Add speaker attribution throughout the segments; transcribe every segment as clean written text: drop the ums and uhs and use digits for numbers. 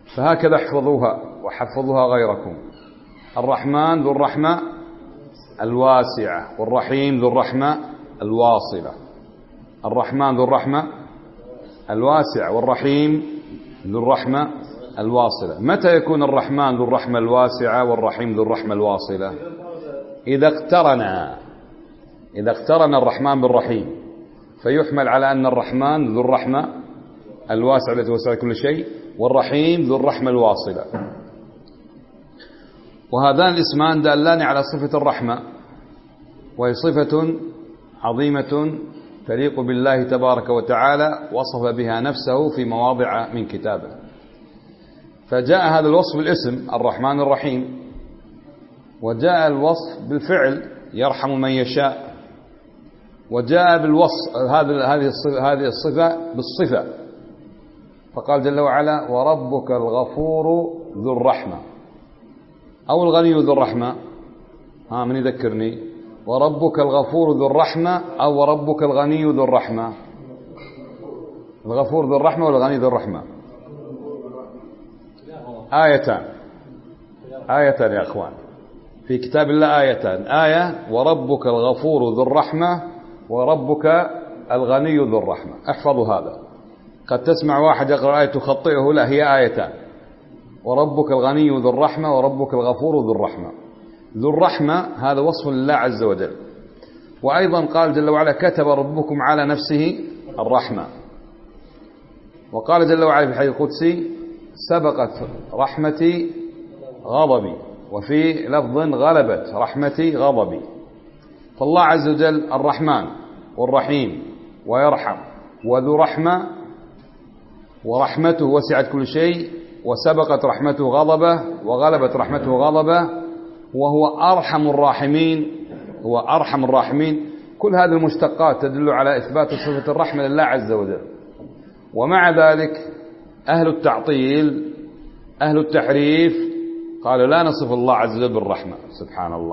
Speaker 1: فهكذا احفظوها وحفظوها غيركم. الرحمن ذو الرحمة الواسعة، والرحيم ذو الرحمة الواصلة. الرحمن ذو الرحمة الواسعة، والرحيم ذو الرحمة الواصلة. متى يكون الرحمن ذو الرحمة الواسعة والرحيم ذو الرحمة الواصلة؟ إذا اقترن الرحمن بالرحيم، فيحمل على أن الرحمن ذو الرحمة الواسعة التي وسعت كل شيء، والرحيم ذو الرحمة الواصلة. وهذان الاسمان دالان على صفة الرحمة، وهي صفة عظيمة تليق بالله تبارك وتعالى، وصف بها نفسه في مواضع من كتابه. فجاء هذا الوصف بالاسم الرحمن الرحيم، وجاء الوصف بالفعل يرحم من يشاء، وجاء بالوصف هذه الصفة بالصفة، فقال جل وعلا: وربك الغفور ذو الرحمة، أو الغني ذو الرحمة. من يذكرني؟ وربك الغفور ذو الرحمة أو وربك الغني ذو الرحمة؟ الغفور ذو الرحمة والغني ذو الرحمة آيتان يا أخوان في كتاب الله، آيتان: آية وربك الغفور ذو الرحمة، وربك الغني ذو الرحمة. احفظوا هذا. قد تسمع واحد يقرأ آية تخطئه، لا، هي آيتان: وربك الغني ذو الرحمة وربك الغفور ذو الرحمة. ذو الرحمة هذا وصف لله عز وجل. وأيضا قال جل وعلا: كتب ربكم على نفسه الرحمة. وقال جل وعلا في الحديث القدسي: سبقت رحمتي غضبي، وفي لفظ: غلبت رحمتي غضبي. فالله عز وجل الرحمن والرحيم ويرحم وذو رحمة، ورحمته وسعت كل شيء، وسبقت رحمته غضبه، وغلبت رحمته غضبه، وهو أرحم الراحمين. هو أرحم الراحمين. كل هذه المشتقات تدل على إثبات صفة الرحمة لله عز وجل. ومع ذلك أهل التعطيل أهل التحريف قالوا: لا نصف الله عز وجل بالرحمة. سبحان الله،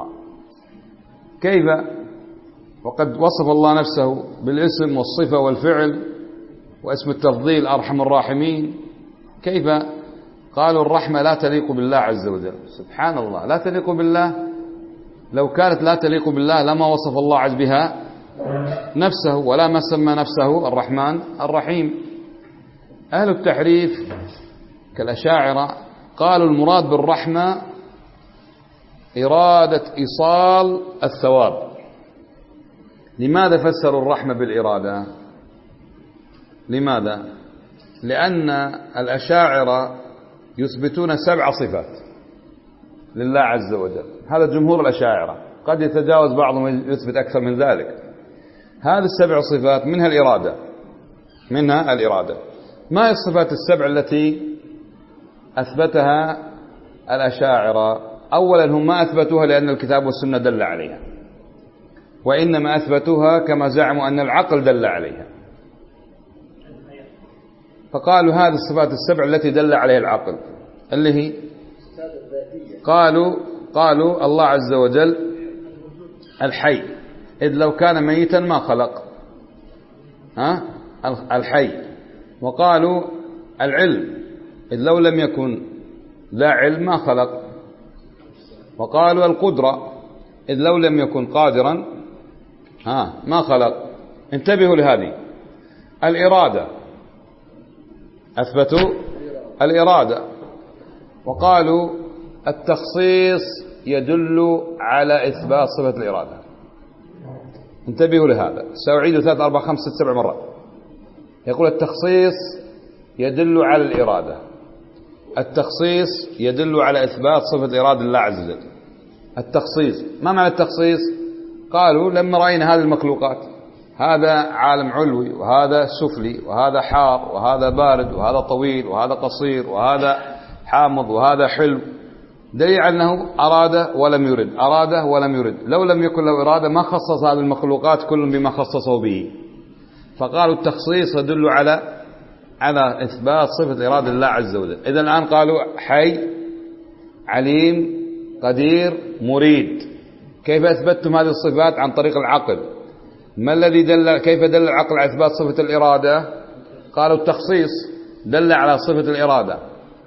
Speaker 1: كيف وقد وصف الله نفسه بالاسم والصفة والفعل واسم التفضيل أرحم الراحمين؟ كيف قالوا الرحمة لا تليق بالله عز وجل؟ سبحان الله، لا تليق بالله. لو كانت لا تليق بالله لما وصف الله عز بها نفسه، ولا ما سمى نفسه الرحمن الرحيم. أهل التحريف كالأشاعرة قالوا المراد بالرحمة إرادة إيصال الثواب. لماذا فسروا الرحمة بالإرادة؟ لماذا؟ لأن الأشاعرة يثبتون 7 صفات لله عز وجل. هذا جمهور الأشاعرة، قد يتجاوز بعضهم يثبت أكثر من ذلك. هذه 7 صفات منها الإرادة. ما هي الصفات 7 التي أثبتها الأشاعرة؟ أولا هم ما أثبتوها لأن الكتاب والسنة دل عليها، وإنما أثبتوها كما زعموا أن العقل دل عليها. فقالوا هذه الصفات 7 التي دل عليها العقل، اللي هي قالوا الله عز وجل الحي، إذ لو كان ميتا ما خلق، الحي. وقالوا العلم، إذ لو لم يكن لا علم ما خلق. وقالوا القدرة، إذ لو لم يكن قادرا ما خلق. انتبهوا لهذه. الإرادة، أثبتوا الإرادة. وقالوا التخصيص يدل على إثبات صفة الإرادة. انتبهوا لهذا، سأعيد 3 4 5 6 7 مرات. يقول التخصيص يدل على الإرادة، التخصيص يدل على إثبات صفة إرادة الله عز وجل. التخصيص، ما معنى التخصيص؟ قالوا لما رأينا هذه المخلوقات، هذا عالم علوي وهذا سفلي وهذا حار وهذا بارد وهذا طويل وهذا قصير وهذا حامض وهذا حلو، دليل أنه أراد ولم يرد، أراد ولم يرد. لو لم يكن له إرادة ما خصص هذه المخلوقات كل بما خصصه به. فقالوا التخصيص يدل على إثبات صفة إرادة الله عز وجل. إذا الآن قالوا حي، عليم، قدير، مريد. كيف أثبتتم هذه الصفات؟ عن طريق العقل. ما الذي كيف دل العقل على إثبات صفة الإرادة؟ قالوا التخصيص دل على صفة الإرادة.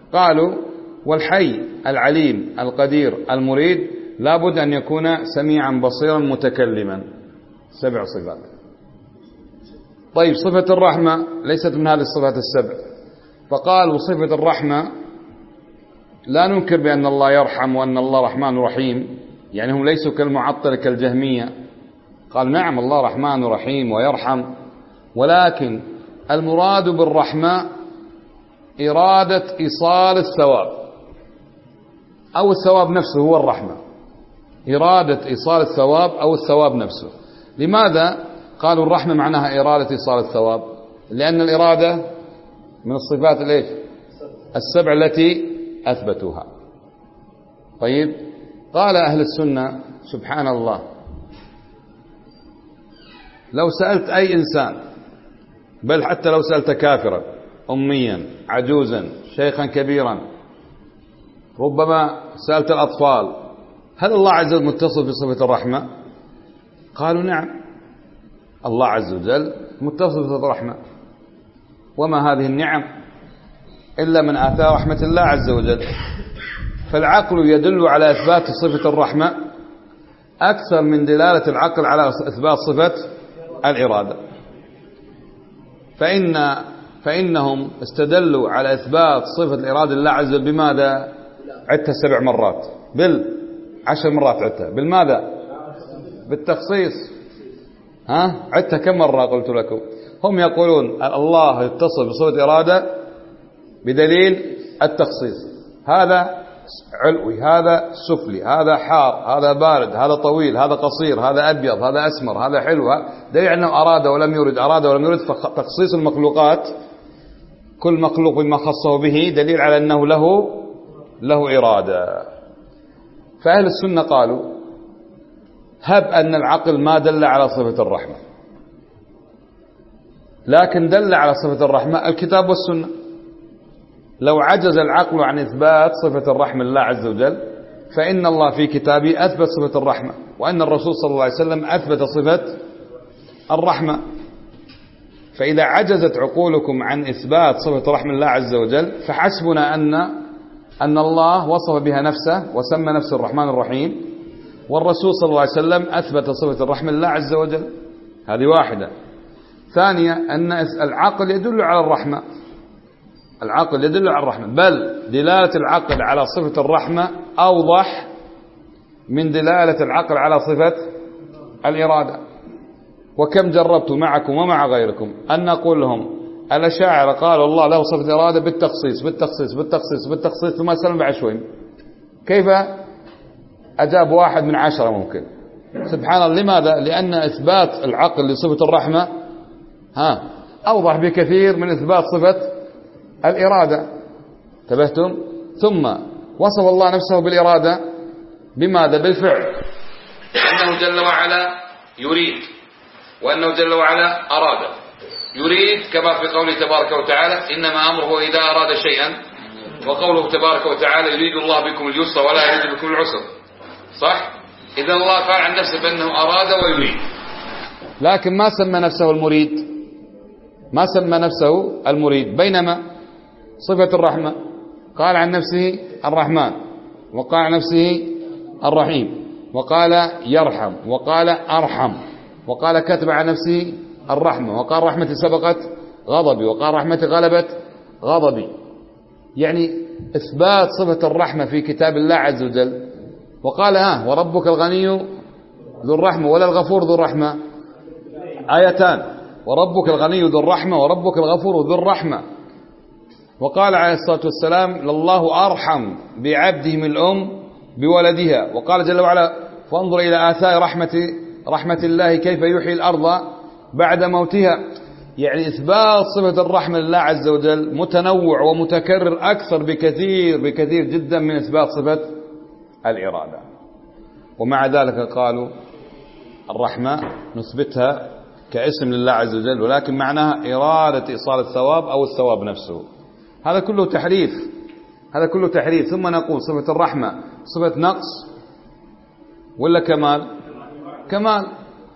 Speaker 1: قالوا والحي العليم القدير المريد لابد أن يكون سميعا بصيرا متكلما، 7 صفات. طيب صفة الرحمة ليست من هذه الصفات ال7، فقالوا صفة الرحمة لا ننكر بأن الله يرحم وأن الله رحمن رحيم، يعني هم ليسوا كالمعطلة كالجهمية، قال نعم الله رحمن رحيم ويرحم، ولكن المراد بالرحمة إرادة إيصال الثواب، أو الثواب نفسه هو الرحمة، إرادة إيصال الثواب أو الثواب نفسه. لماذا قالوا الرحمة معناها إرادة إيصال الثواب؟ لأن الإرادة من الصفات ال7 التي أثبتوها. طيب قال أهل السنة سبحان الله، لو سألت أي إنسان، بل حتى لو سألت كافرا أميا عجوزا شيخا كبيرا، ربما سألت الأطفال، هل الله عز وجل متصف بصفة الرحمة؟ قالوا نعم الله عز وجل متصف بصفة الرحمة، وما هذه النعم إلا من آثار رحمة الله عز وجل. فالعقل يدل على إثبات صفة الرحمة أكثر من دلالة العقل على إثبات صفة الإرادة، فإنهم استدلوا على إثبات صفة الإرادة لله عز وجل بماذا؟ عدتها 7 مرات، 10 مرات عدتها، بالماذا؟ بالتخصيص. عدتها كم مرة قلت لكم؟ هم يقولون الله يتصل بصفة إرادة بدليل التخصيص، هذا علوي، هذا سفلي، هذا حار، هذا بارد، هذا طويل، هذا قصير، هذا أبيض، هذا أسمر، هذا حلو، دليل أنه أراد ولم يرد، أراد ولم يرد. فتخصيص المخلوقات كل مخلوق بما خصه به دليل على أنه له إرادة. فأهل السنة قالوا هب أن العقل ما دل على صفة الرحمة، لكن دل على صفة الرحمة الكتاب والسنة. لو عجز العقل عن إثبات صفة الرحمة لله عز وجل، فإن الله في كتابه أثبت صفة الرحمة، وأن الرسول صلى الله عليه وسلم أثبت صفة الرحمة. فإذا عجزت عقولكم عن إثبات صفة الرحمة لله عز وجل، فحسبنا أن الله وصف بها نفسه وسمى نفسه الرحمن الرحيم، والرسول صلى الله عليه وسلم أثبت صفة الرحمة لله عز وجل. هذه واحدة. ثانية أن العقل يدل على الرحمة، العقل يدل على الرحمة، بل دلالة العقل على صفة الرحمة أوضح من دلالة العقل على صفة الإرادة. وكم جربت معكم ومع غيركم أن نقول لهم الأشاعرة قالوا الله له صفة إرادة بالتخصيص بالتخصيص بالتخصيص بالتخصيص، ثم سلم بعد شوي. كيف أجاب 1 من 10 ممكن؟ سبحان الله. لماذا؟ لأن إثبات العقل لصفة الرحمة أوضح بكثير من إثبات صفة الإرادة. انتبهتم؟ ثم وصف الله نفسه بالإرادة بماذا؟ بالفعل، أنه جل وعلا يريد، وأنه جل وعلا أراد. يريد كما في قوله تبارك وتعالى إنما أمره إذا أراد شيئا، وقوله تبارك وتعالى يريد الله بكم اليسر ولا يريد بكم العسر. صح؟ إذا الله قال عن نفسه بأنه أراد ويريد، لكن ما سمى نفسه المريد، ما سمى نفسه المريد. بينما صفة الرحمة قال عن نفسه الرحمن، وقال عن نفسه الرحيم، وقال يرحم، وقال أرحم، وقال كتب عن نفسه الرحمة، وقال رحمتي سبقت غضبي، وقال رحمتي غلبت غضبي. يعني إثبات صفة الرحمة في كتاب الله عز وجل. وقال وربك الغني ذو الرحمة ولا الغفور ذو الرحمة، آيتان، وربك الغني ذو الرحمة وربك الغفور ذو الرحمة. وقال عليه الصلاة والسلام لله أرحم بعبده من الأم بولدها. وقال جل وعلا فانظر إلى آثار رحمة الله كيف يحيي الأرض بعد موتها. يعني إثبات صفة الرحمة لله عز وجل متنوع ومتكرر أكثر بكثير جدا من إثبات صفة الإرادة. ومع ذلك قالوا الرحمة نثبتها كاسم لله عز وجل، ولكن معناها إرادة إيصال الثواب أو الثواب نفسه. هذا كله تحريف، هذا كله تحريف. ثم نقول صفة الرحمة صفة نقص ولا كمال؟ كمال.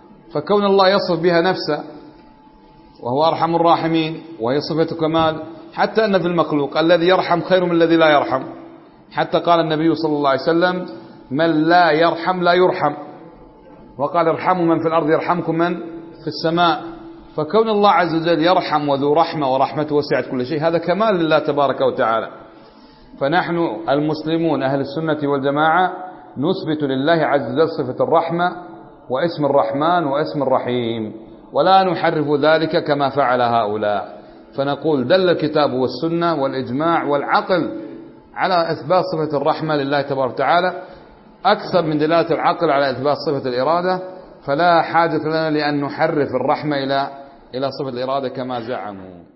Speaker 1: فكون الله يصف بها نفسه وهو أرحم الراحمين وهي صفة كمال، حتى أن في المخلوق الذي يرحم خير من الذي لا يرحم. حتى قال النبي صلى الله عليه وسلم: من لا يرحم لا يرحم. وقال: ارحموا من في الأرض يرحمكم من في السماء. فكون الله عز وجل يرحم وذو رحمة ورحمته وسعت كل شيء، هذا كمال لله تبارك وتعالى. فنحن المسلمون أهل السنة والجماعة نثبت لله عز وجل صفة الرحمة واسم الرحمن واسم الرحيم، ولا نحرف ذلك كما فعل هؤلاء. فنقول: دل الكتاب والسنة والإجماع والعقل على إثبات صفة الرحمة لله تبارك وتعالى أكثر من دلالة العقل على إثبات صفة الإرادة، فلا حاجة لنا لأن نحرف الرحمة إلى صفة الإرادة كما زعموا.